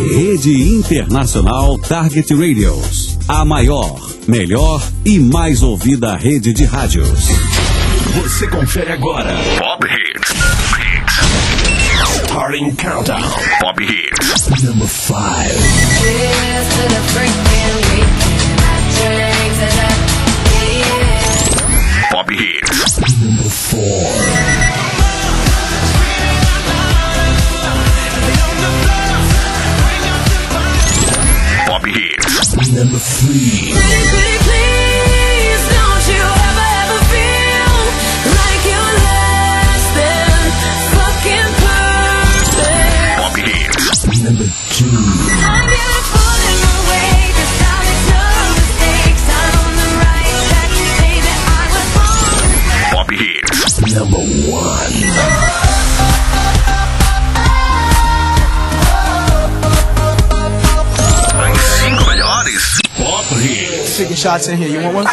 Rede Internacional Target Radios. A maior, melhor e mais ouvida rede de rádios. Você confere agora. Pop Hits. Starting Countdown. Pop Hits. Number 5. Pop Hits. Number 4. Pop Hits. Number 3. Please, don't you ever feel like you're less than fucking perfect. Pop Hits. Number 2. I'm beautiful in my way, 'cause I make no mistakes. I'm on the right track, baby, I was born. Pop Hits. Number 1. Pop Hits. Taking shots in here. You want one?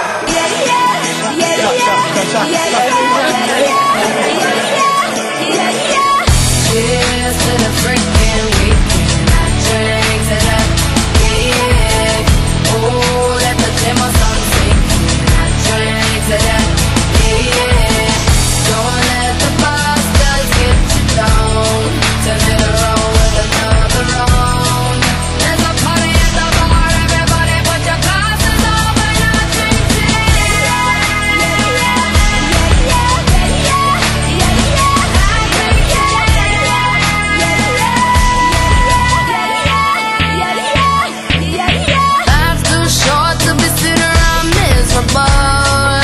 Cheers to the freaking weekend. Drinks it up, yeah. Oh, let the demo song sing. Drinks it up, yeah. Don't let the bastards get you down. Turn it around with another round. There's a party at the bar, everybody put your glasses up and not drink it. Life's too short to be sitting around miserable.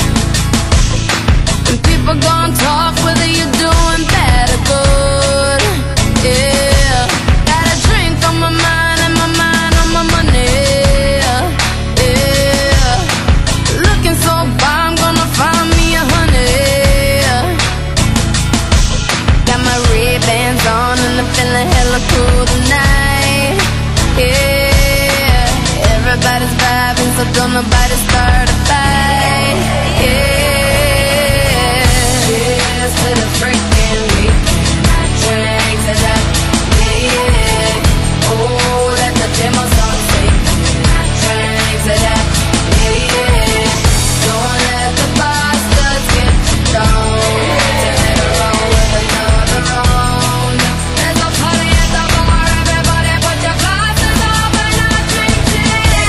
And people gon' talk whether you're doing bad or good. Yeah, got a drink on my mind and my mind on my money. Yeah, looking so far, I'm gonna find me a honey. Got my Ray-Bans on and I'm feeling hella cool tonight. Yeah, everybody's vibing, so don't nobody start a fight. Yeah, cheers to the freaking weekend. Drinks it up, yeah. Oh, let the demo song sing. Drinks it up, yeah. Don't let the bastards get you down. Turn it around with another round. There's a party at the bar, everybody put your glasses up and not drink it.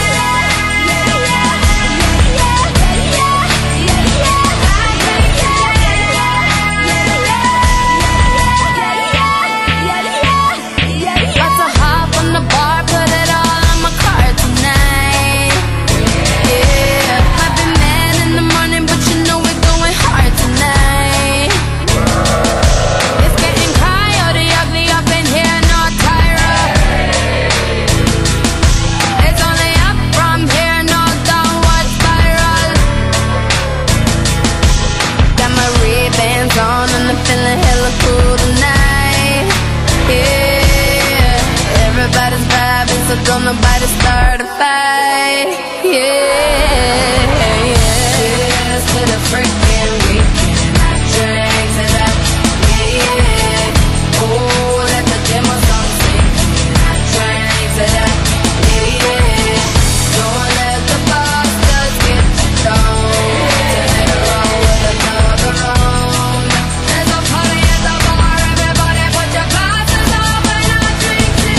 Got to hop on the bar, put it all on my card tonight. Yeah, might be mad in the morning, but you know we're going hard tonight. It's getting coyote ugly up in here, no Tyra. It's only up from here, no downward spiral. Got my Ray-Bans on and I'm feeling hella cool tonight. Yeah, everybody's vibing, so don't nobody start a fight. Yeah, cheers to the freaking weekend. Drinks it up, yeah. Oh, let the demo song sing. Drinks it up, yeah. Don't let the bastards get you down. Turn it around with another round. There's a party at the bar, everybody put your glasses up and not drink it.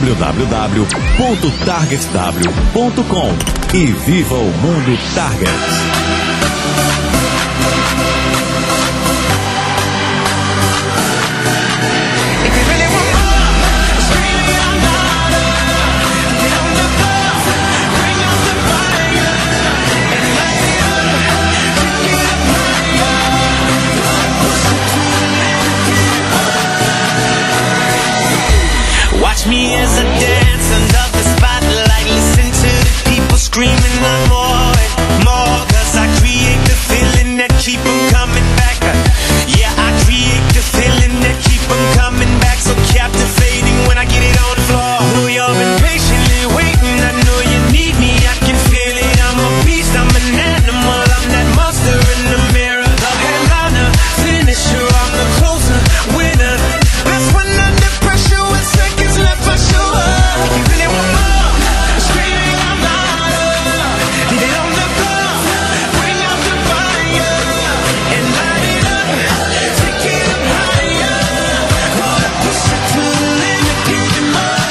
www.targetw.com e viva o mundo Target. Watch me as I dance under the spotlight. Listen to the people screaming out more and more. 'Cause I create the feeling that keep them coming back. Yeah, I create the feeling that keep them coming back. So captivating when I get it on the floor. Know you've been patiently waiting. I know you need me. I can feel it. I'm a beast. I'm an animal. I'm that monster in the mirror. The headliner, finisher. I'm the closer, winner. That's when under pressure with seconds left for sure. You really want more? Screaming out louder. Get it on the floor. Bring out the fire and light it up. Take it up higher. Gonna push it to the limit. Give it more.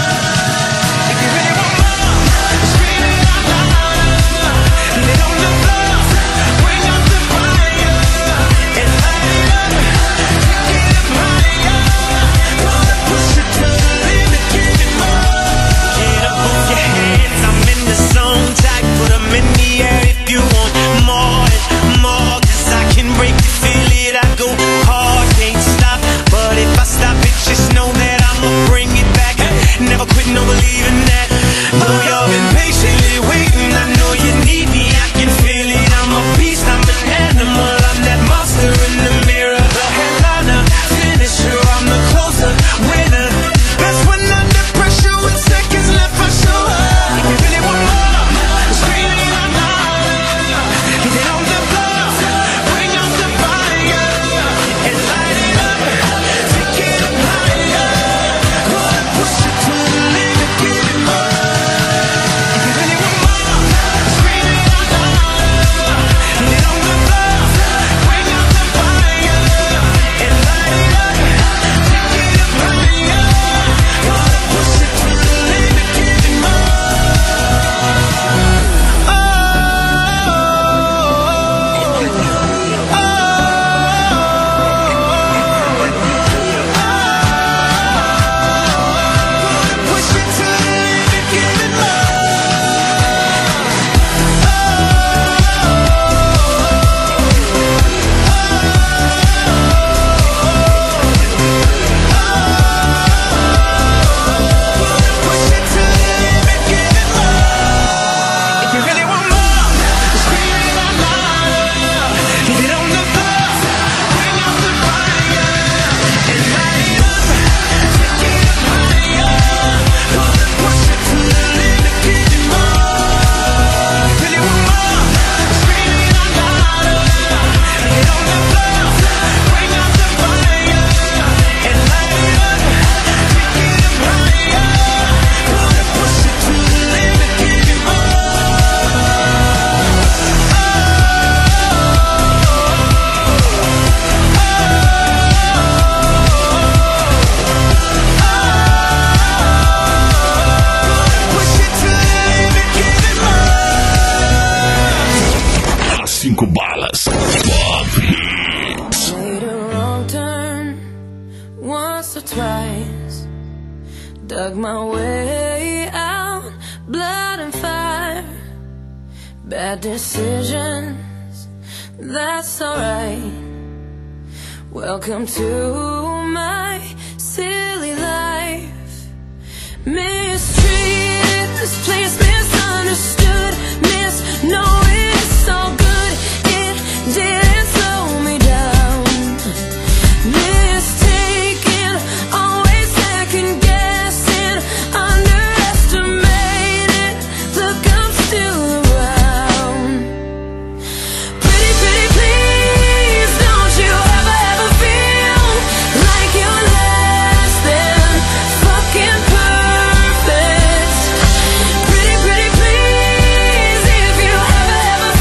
If you really want more, screaming out louder. Get it on the floor. Bring out the fire and light it up. Take it up higher. Gonna push it to the limit. Give it more. Get up off your hands. I'm in the zone. Tight, put 'em in the air if you want more and more. 'Cause I can break it, feel it. I go hard, can't stop. But if I stop it, just know that I'ma bring it back. Never quit, no believing that. Though you've been patiently waiting, I know you need me. I can feel it. I'm a beast, I'm an animal. I'm that monster in the mirror. The headliner, finisher. I'm the closer, winner. That's when under pressure with seconds left for sure. If you really want more, screaming out louder. Get it on the floor. Bring out the fire and light it up. Take it up higher. Gonna push it to the limit. Give it more. If you really want more, screaming out louder. Get it on the floor. Bring out the fire and light it up. Take it up higher. Gonna push it to the limit. Give it more. Push it to the limit. Give it Push it to the limit. Give it more. If you really want more, screaming out louder. Get it on the floor. Bring out the fire and light it up. Take it up higher. Gonna push it to the limit. Give it more. If you really want more, screaming out louder. Get it on the floor. Bring out the fire and light it up. Take it up higher. Gonna push it to the limit. Give it more. Push it to the limit. Give it more. As 5 balas. Pop Hits. Made a wrong turn once or twice. Dug my way out, blood and fire. Bad decisions, that's alright. Welcome to my silly life. Mistreated, this place misunderstood. Misknowing it's all good. It didn't slow me down. Mistaken, always second guessing. Underestimated, look, I'm still around. Pretty, pretty please, don't you ever feel like you're less than fucking perfect. Pretty, pretty please, if you ever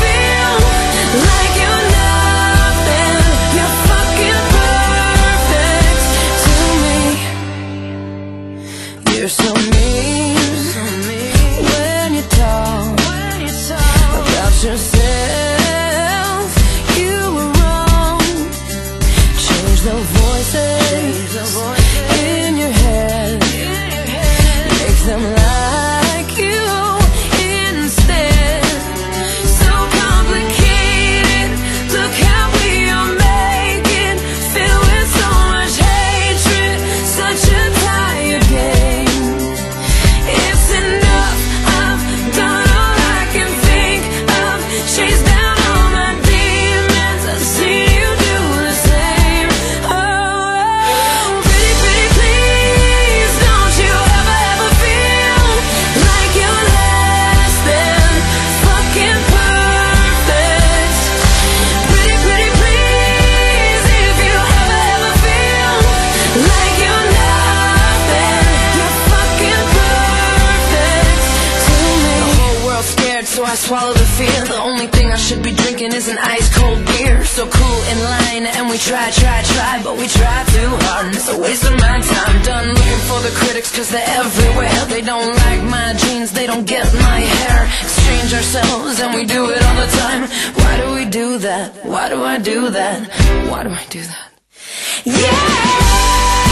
drinking is an ice cold beer. So cool in line, and we try, but we try too hard, and it's a waste of my time. Done looking for the critics, cause they're everywhere. They don't like my jeans, they don't get my hair. Exchange ourselves, and we do it all the time. Why do we do that? Why do I do that? Why do I do that? Yeah!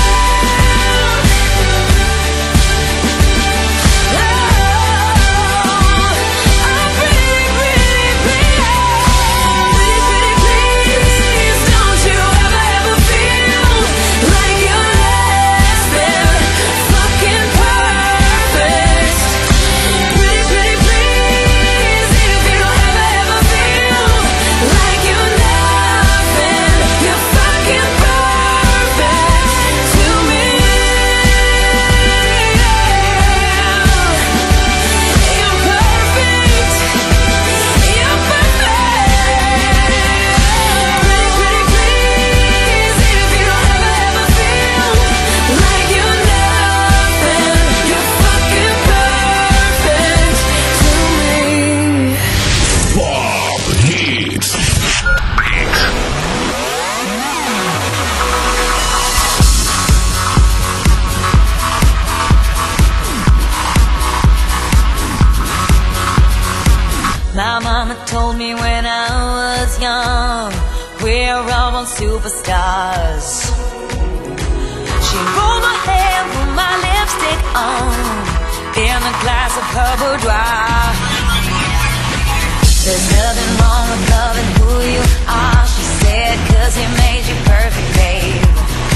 My mama told me when I was young, we're all superstars. She rolled my hair, put my lipstick on, in a glass of her boudoir. There's nothing wrong with loving who you are, she said, cause he made you perfect, babe.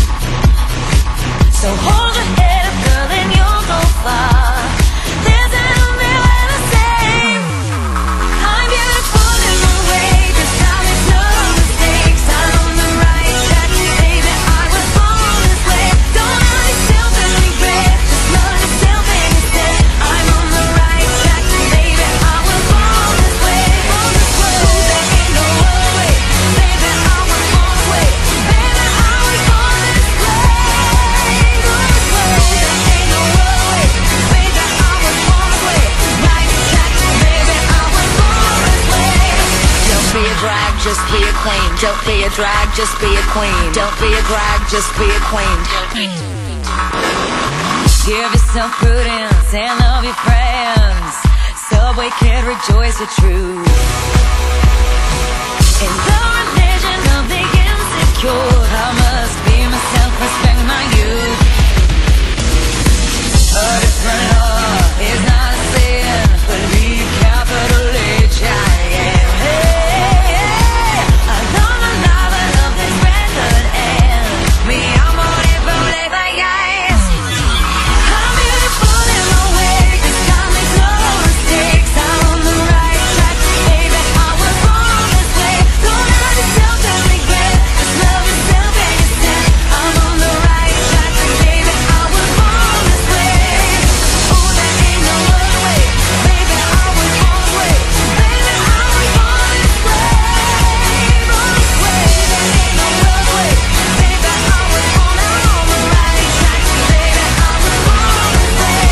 So hold your head up, girl, and you'll go far. There's an umbrella to save. I'm beautiful in my way, cause I make no mistakes. I'm on the right track, baby, I was born this way. Don't hurt yourself and regret, just love yourself instead. I'm on the right track, baby, I was born this way. There ain't no other way, baby, I was born this way. Baby, I was born this way. There ain't no other way, baby, I was born this way. Right track, baby, I was born this way. Don't be a drag, just be a queen. Don't be a drag, just be a queen. Don't be a drag, just be a queen. Give yourself prudence and love your friends. Subway kid, rejoice the truth. In the religion of the insecure, I must be myself, respect my youth. A different love is not a sin, but be capital H, I am. Hey, I love the love of this record and me, I'm on it from left like ice. I'm beautiful in my way, cause I make no mistakes. I'm on the right track, baby, I was born this way. Don't hurt yourself and regret, just love yourself and instead. I'm on the right track, baby, I was born this way. Oh, there ain't no other way, baby, I was born this way. Baby, I was born this way. Born this way, there ain't no other way, baby, I was born. I'm on the right track, baby, I was born this way.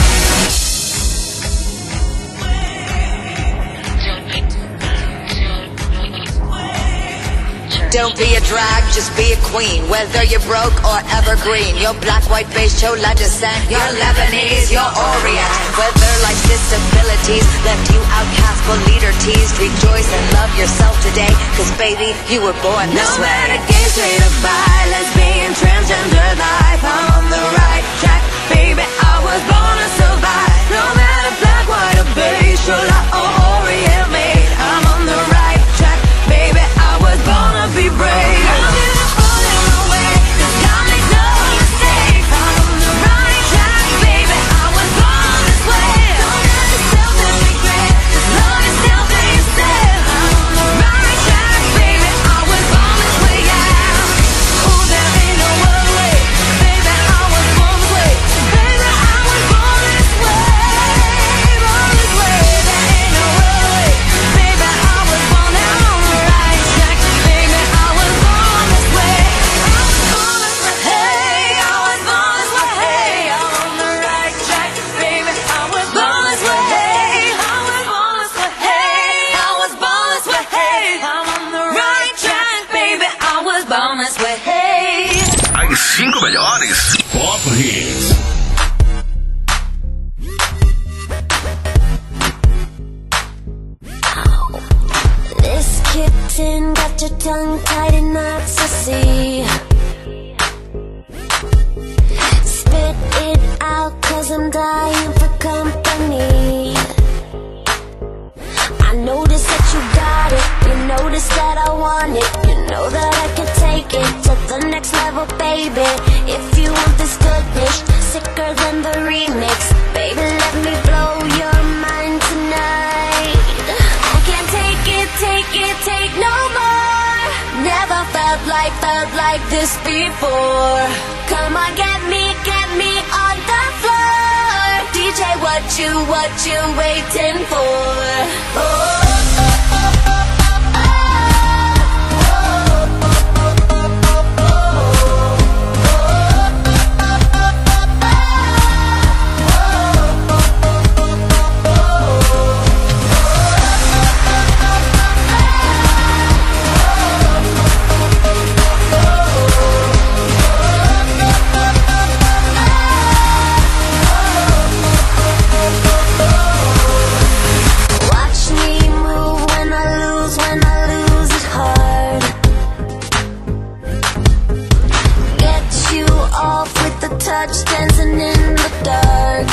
Don't be a drag, just be a queen. Whether you're broke or evergreen, you're black, white, beige, chola descent, you're Lebanese, you're Orient. Whether life's disabilities left you outcast but leader teased, rejoice and love yourself today, cause baby, you were born this No way. matter gay, straight or bi, lesbian, transgender life, I'm on the right track, baby, I was born to survive. No matter black, white or beige, chola or Orient made, I'm on the right track, baby, I was born to be brave. I'm beautiful in my way, cause I make no mistakes. I'm on the right track, baby, I was born this way. Don't hurt yourself and regret, just love yourself instead. I'm on the right track, baby, I was born this way, yeah. Oh, there ain't no other way, baby, I was born this way. Baby, I was born this way, born this way. There ain't no 5 melhores Pop Hits. This kitten got your tongue tied in knots, I see. Spit it out, 'cause I'm dying for company. I notice that you got it, you notice that I want it. You know that I can take it to the next level, baby. If you want this goodness, sicker than the remix, baby, let me blow your mind tonight. I can't take it, take no more. Never felt like this before. Come on, get me on the floor. DJ, what you waiting for? Oh. Touch dancing in the dark.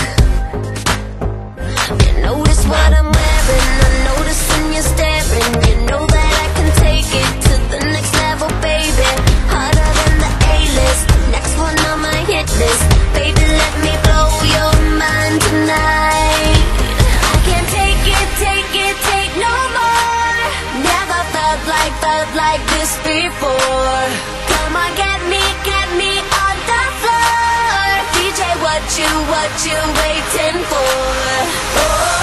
You notice what I'm wearing, I notice when you're staring. You know that I can take it to the next level, baby. Harder than the A-list, next one on my hit list. Baby, let me blow your mind tonight. I can't take it, take no more. Never felt like this before. Come on, get me on the floor. DJ, what you waiting for? Oh.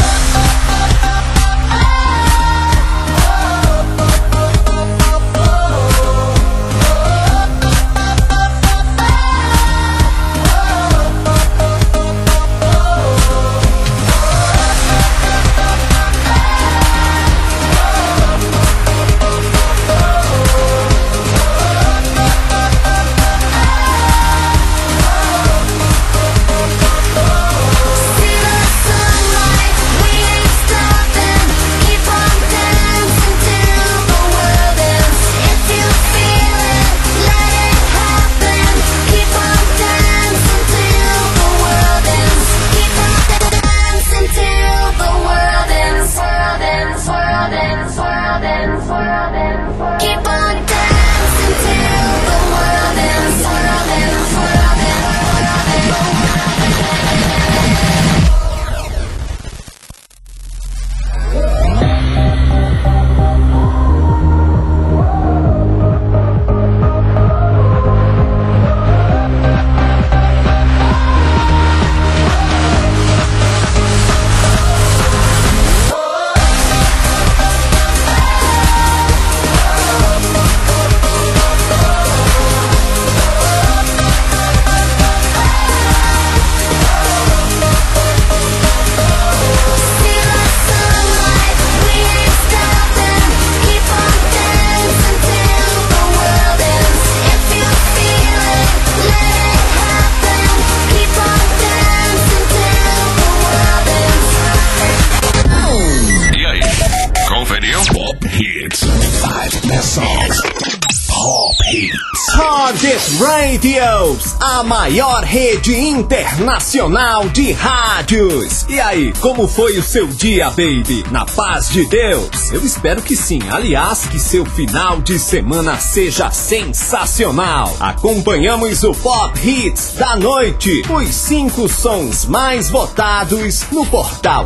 Target Radios, a maior rede internacional de rádios. E aí, como foi o seu dia, baby? Na paz de Deus? Eu espero que sim. Aliás, que seu final de semana seja sensacional. Acompanhamos o Pop Hits da noite, os 5 sons mais votados no portal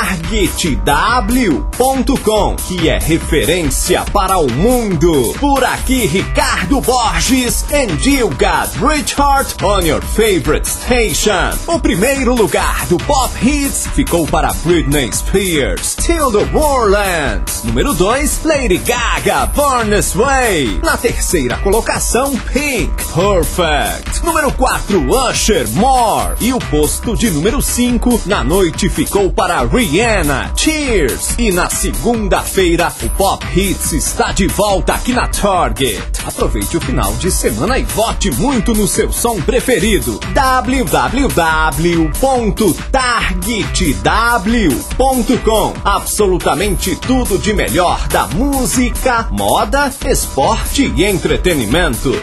TargetW.com, que é referência para o mundo. Por aqui, Ricardo Borges and you got Richard on your favorite station. O primeiro lugar do Pop Hits ficou para Britney Spears, Till the Warlands. Número 2, Lady Gaga, Born This Way. Na terceira colocação, Pink, Perfect. Número 4, Usher, More. E o posto de número 5 na noite ficou para Rihanna, Cheers. E na segunda-feira, o Pop Hits está de volta aqui na Target. Aproveite o final de semana e vote muito no seu som preferido. www.targetw.com. Absolutamente tudo de melhor da música, moda, esporte e entretenimento.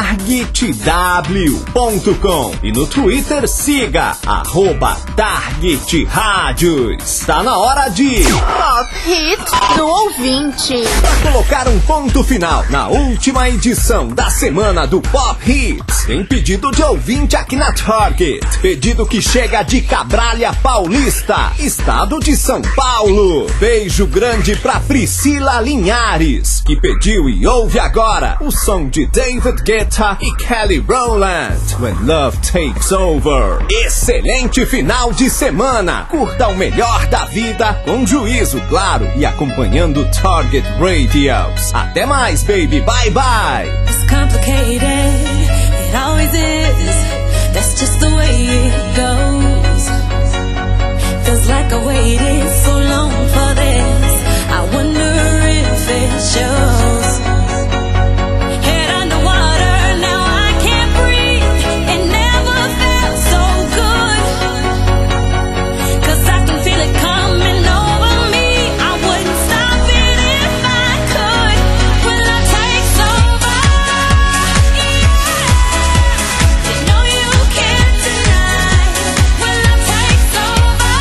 targetw.com. E no Twitter siga @TargetRádio. Está na hora de Pop Hits do ouvinte. Para colocar um ponto final na última edição da semana do Pop Hits, tem pedido de ouvinte aqui na Target. Pedido que chega de Cabralha Paulista, estado de São Paulo. Beijo grande pra Priscila Linhares, que pediu e ouve agora o som de David Guetta e Kelly Rowland, When Love Takes Over. Excelente final de semana. Curta o melhor da vida com juízo, claro, e acompanhando Target Radios. Até mais, baby. Bye, bye. It's complicated, it always is. That's just the way it goes. Feels like I waited so long for this. I wonder if it shows. Head underwater, now I can't breathe. It never felt so good. 'Cause I can feel it coming over me. I wouldn't stop it if I could. When love takes over, yeah. You know you can't deny. When love takes over,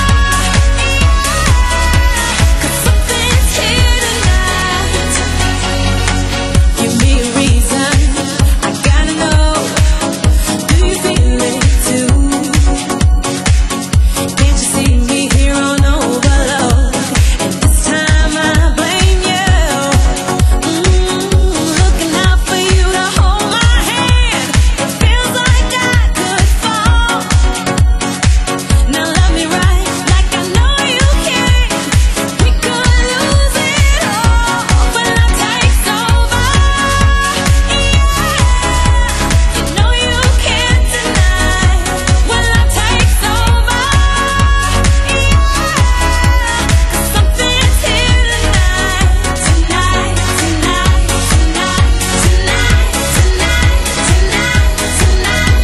yeah. 'Cause something's here tonight. Give me a reason, I gotta know. Do you feel it too? Can't you see me here on overload? And this time I blame you. Looking out for you to hold my hand. It feels like I could fall. Now love me right, like I know you can. We could lose it all when love takes over. Yeah, you know you can't deny when love takes over. Something's here tonight, tonight, tonight, tonight, tonight, tonight, tonight,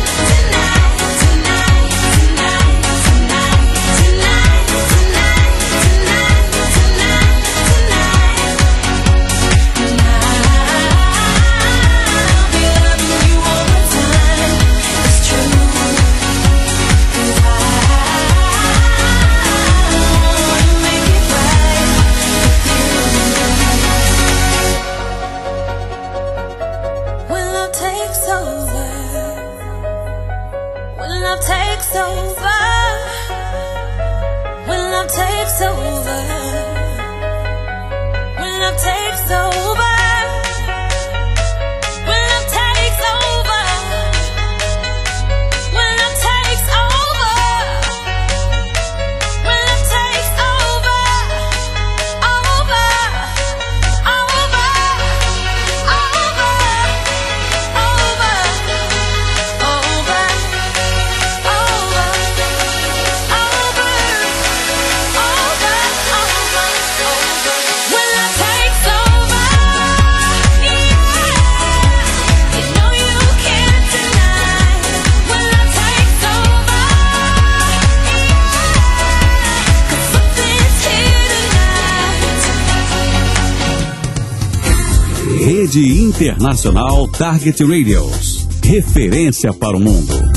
when love takes over, when love takes over, when love takes over, when love takes over, when love takes over, when love takes over, when love takes over, over, over, Rede Internacional Target Radios. Referência para o mundo.